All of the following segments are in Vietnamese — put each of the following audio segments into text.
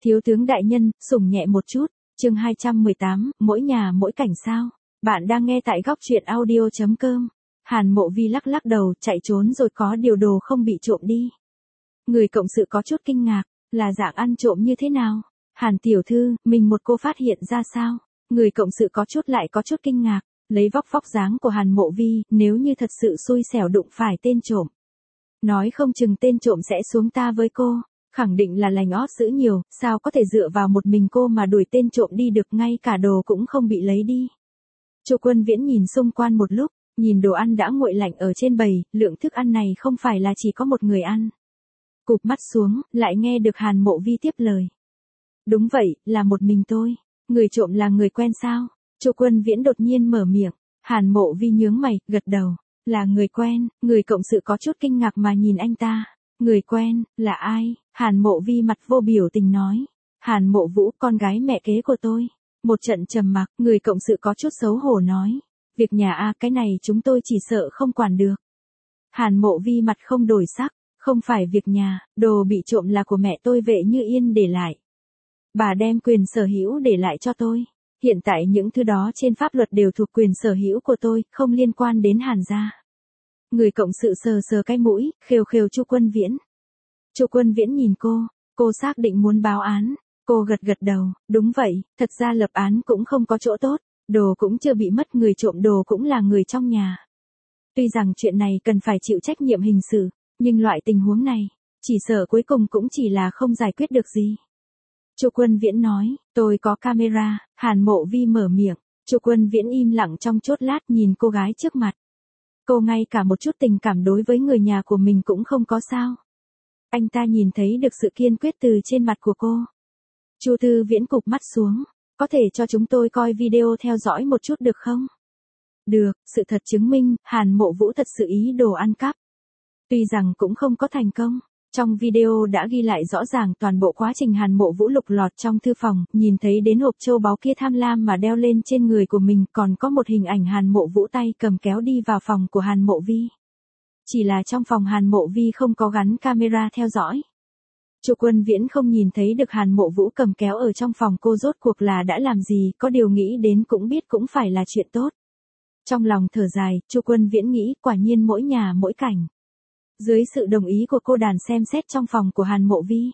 Thiếu tướng đại nhân, sủng nhẹ một chút. Chương 218, mỗi nhà mỗi cảnh sao. Bạn đang nghe tại góc truyện audio.com. Hàn Mộ Vi lắc lắc đầu, chạy trốn rồi, có điều đồ không bị trộm đi. Người cộng sự có chút kinh ngạc, là dạng ăn trộm như thế nào? Hàn tiểu thư, mình một cô phát hiện ra sao? Người cộng sự có chút kinh ngạc, lấy vóc dáng của Hàn Mộ Vi, nếu như thật sự xui xẻo đụng phải tên trộm. Nói không chừng tên trộm sẽ xuống ta với cô. Khẳng định là lành ót dữ nhiều, sao có thể dựa vào một mình cô mà đuổi tên trộm đi được, ngay cả đồ cũng không bị lấy đi. Chu Quân Viễn nhìn xung quanh một lúc, nhìn đồ ăn đã nguội lạnh ở trên bầy, lượng thức ăn này không phải là chỉ có một người ăn. Cụp mắt xuống, lại nghe được Hàn Mộ Vi tiếp lời. Đúng vậy, là một mình tôi. Người trộm là người quen sao? Chu Quân Viễn đột nhiên mở miệng. Hàn Mộ Vi nhướng mày, gật đầu. Là người quen. Người cộng sự có chút kinh ngạc mà nhìn anh ta. Người quen, là ai? Hàn Mộ Vi mặt vô biểu tình nói. Hàn Mộ Vũ, con gái mẹ kế của tôi. Một trận trầm mặc, người cộng sự có chút xấu hổ nói. Việc nhà a, cái này chúng tôi chỉ sợ không quản được. Hàn Mộ Vi mặt không đổi sắc. Không phải việc nhà, đồ bị trộm là của mẹ tôi Vệ Như Yên để lại. Bà đem quyền sở hữu để lại cho tôi. Hiện tại những thứ đó trên pháp luật đều thuộc quyền sở hữu của tôi, không liên quan đến Hàn gia. Người cộng sự sờ cái mũi, khều Chu Quân Viễn. Chu Quân Viễn nhìn cô xác định muốn báo án. Cô gật đầu, đúng vậy, thật ra lập án cũng không có chỗ tốt, đồ cũng chưa bị mất, người trộm đồ cũng là người trong nhà. Tuy rằng chuyện này cần phải chịu trách nhiệm hình sự, nhưng loại tình huống này, chỉ sợ cuối cùng cũng chỉ là không giải quyết được gì. Chu Quân Viễn nói, tôi có camera. Hàn Mộ Vi mở miệng. Chu Quân Viễn im lặng trong chốc lát nhìn cô gái trước mặt. Cô ngay cả một chút tình cảm đối với người nhà của mình cũng không có sao? Anh ta nhìn thấy được sự kiên quyết từ trên mặt của cô. Chu Tư Viễn cụp mắt xuống. Có thể cho chúng tôi coi video theo dõi một chút được không? Được, sự thật chứng minh, Hàn Mộ Vũ thật sự ý đồ ăn cắp. Tuy rằng cũng không có thành công. Trong video đã ghi lại rõ ràng toàn bộ quá trình Hàn Mộ Vũ lục lọt trong thư phòng, nhìn thấy đến hộp châu báu kia tham lam mà đeo lên trên người của mình, còn có một hình ảnh Hàn Mộ Vũ tay cầm kéo đi vào phòng của Hàn Mộ Vi. Chỉ là trong phòng Hàn Mộ Vi không có gắn camera theo dõi. Chu Quân Viễn không nhìn thấy được Hàn Mộ Vũ cầm kéo ở trong phòng cô rốt cuộc là đã làm gì, có điều nghĩ đến cũng biết cũng phải là chuyện tốt. Trong lòng thở dài, Chu Quân Viễn nghĩ quả nhiên mỗi nhà mỗi cảnh. Dưới sự đồng ý của cô đàn xem xét trong phòng của Hàn Mộ Vi.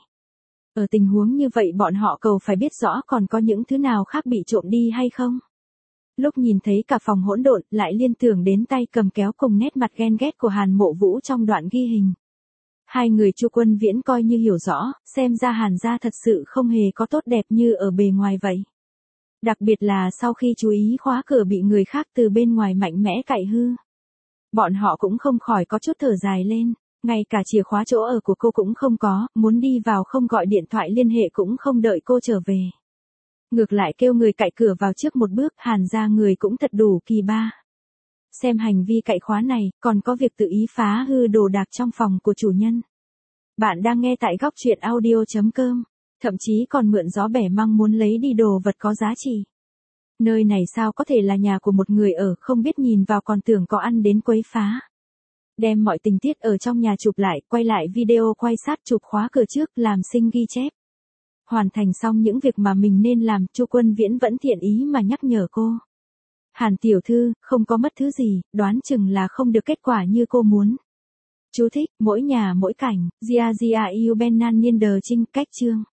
Ở tình huống như vậy bọn họ cầu phải biết rõ còn có những thứ nào khác bị trộm đi hay không. Lúc nhìn thấy cả phòng hỗn độn, lại liên tưởng đến tay cầm kéo cùng nét mặt ghen ghét của Hàn Mộ Vũ trong đoạn ghi hình. Hai người Chu Quân Viễn coi như hiểu rõ, xem ra Hàn gia thật sự không hề có tốt đẹp như ở bề ngoài vậy. Đặc biệt là sau khi chú ý khóa cửa bị người khác từ bên ngoài mạnh mẽ cạy hư. Bọn họ cũng không khỏi có chút thở dài lên, ngay cả chìa khóa chỗ ở của cô cũng không có, muốn đi vào không gọi điện thoại liên hệ cũng không đợi cô trở về. Ngược lại kêu người cạy cửa vào trước một bước, Hàn gia người cũng thật đủ kỳ ba. Xem hành vi cạy khóa này, còn có việc tự ý phá hư đồ đạc trong phòng của chủ nhân. Bạn đang nghe tại góc truyện audio.com, thậm chí còn mượn gió bẻ măng muốn lấy đi đồ vật có giá trị. Nơi này sao có thể là nhà của một người ở, không biết nhìn vào còn tưởng có ăn đến quấy phá. Đem mọi tình tiết ở trong nhà chụp lại, quay lại video quay sát chụp khóa cửa trước, làm sinh ghi chép. Hoàn thành xong những việc mà mình nên làm, Chu Quân Viễn vẫn thiện ý mà nhắc nhở cô. Hàn tiểu thư, không có mất thứ gì, đoán chừng là không được kết quả như cô muốn. Chú thích, mỗi nhà mỗi cảnh, Gia Gia Yêu Ben Nan Niên Đờ Trinh, cách chương.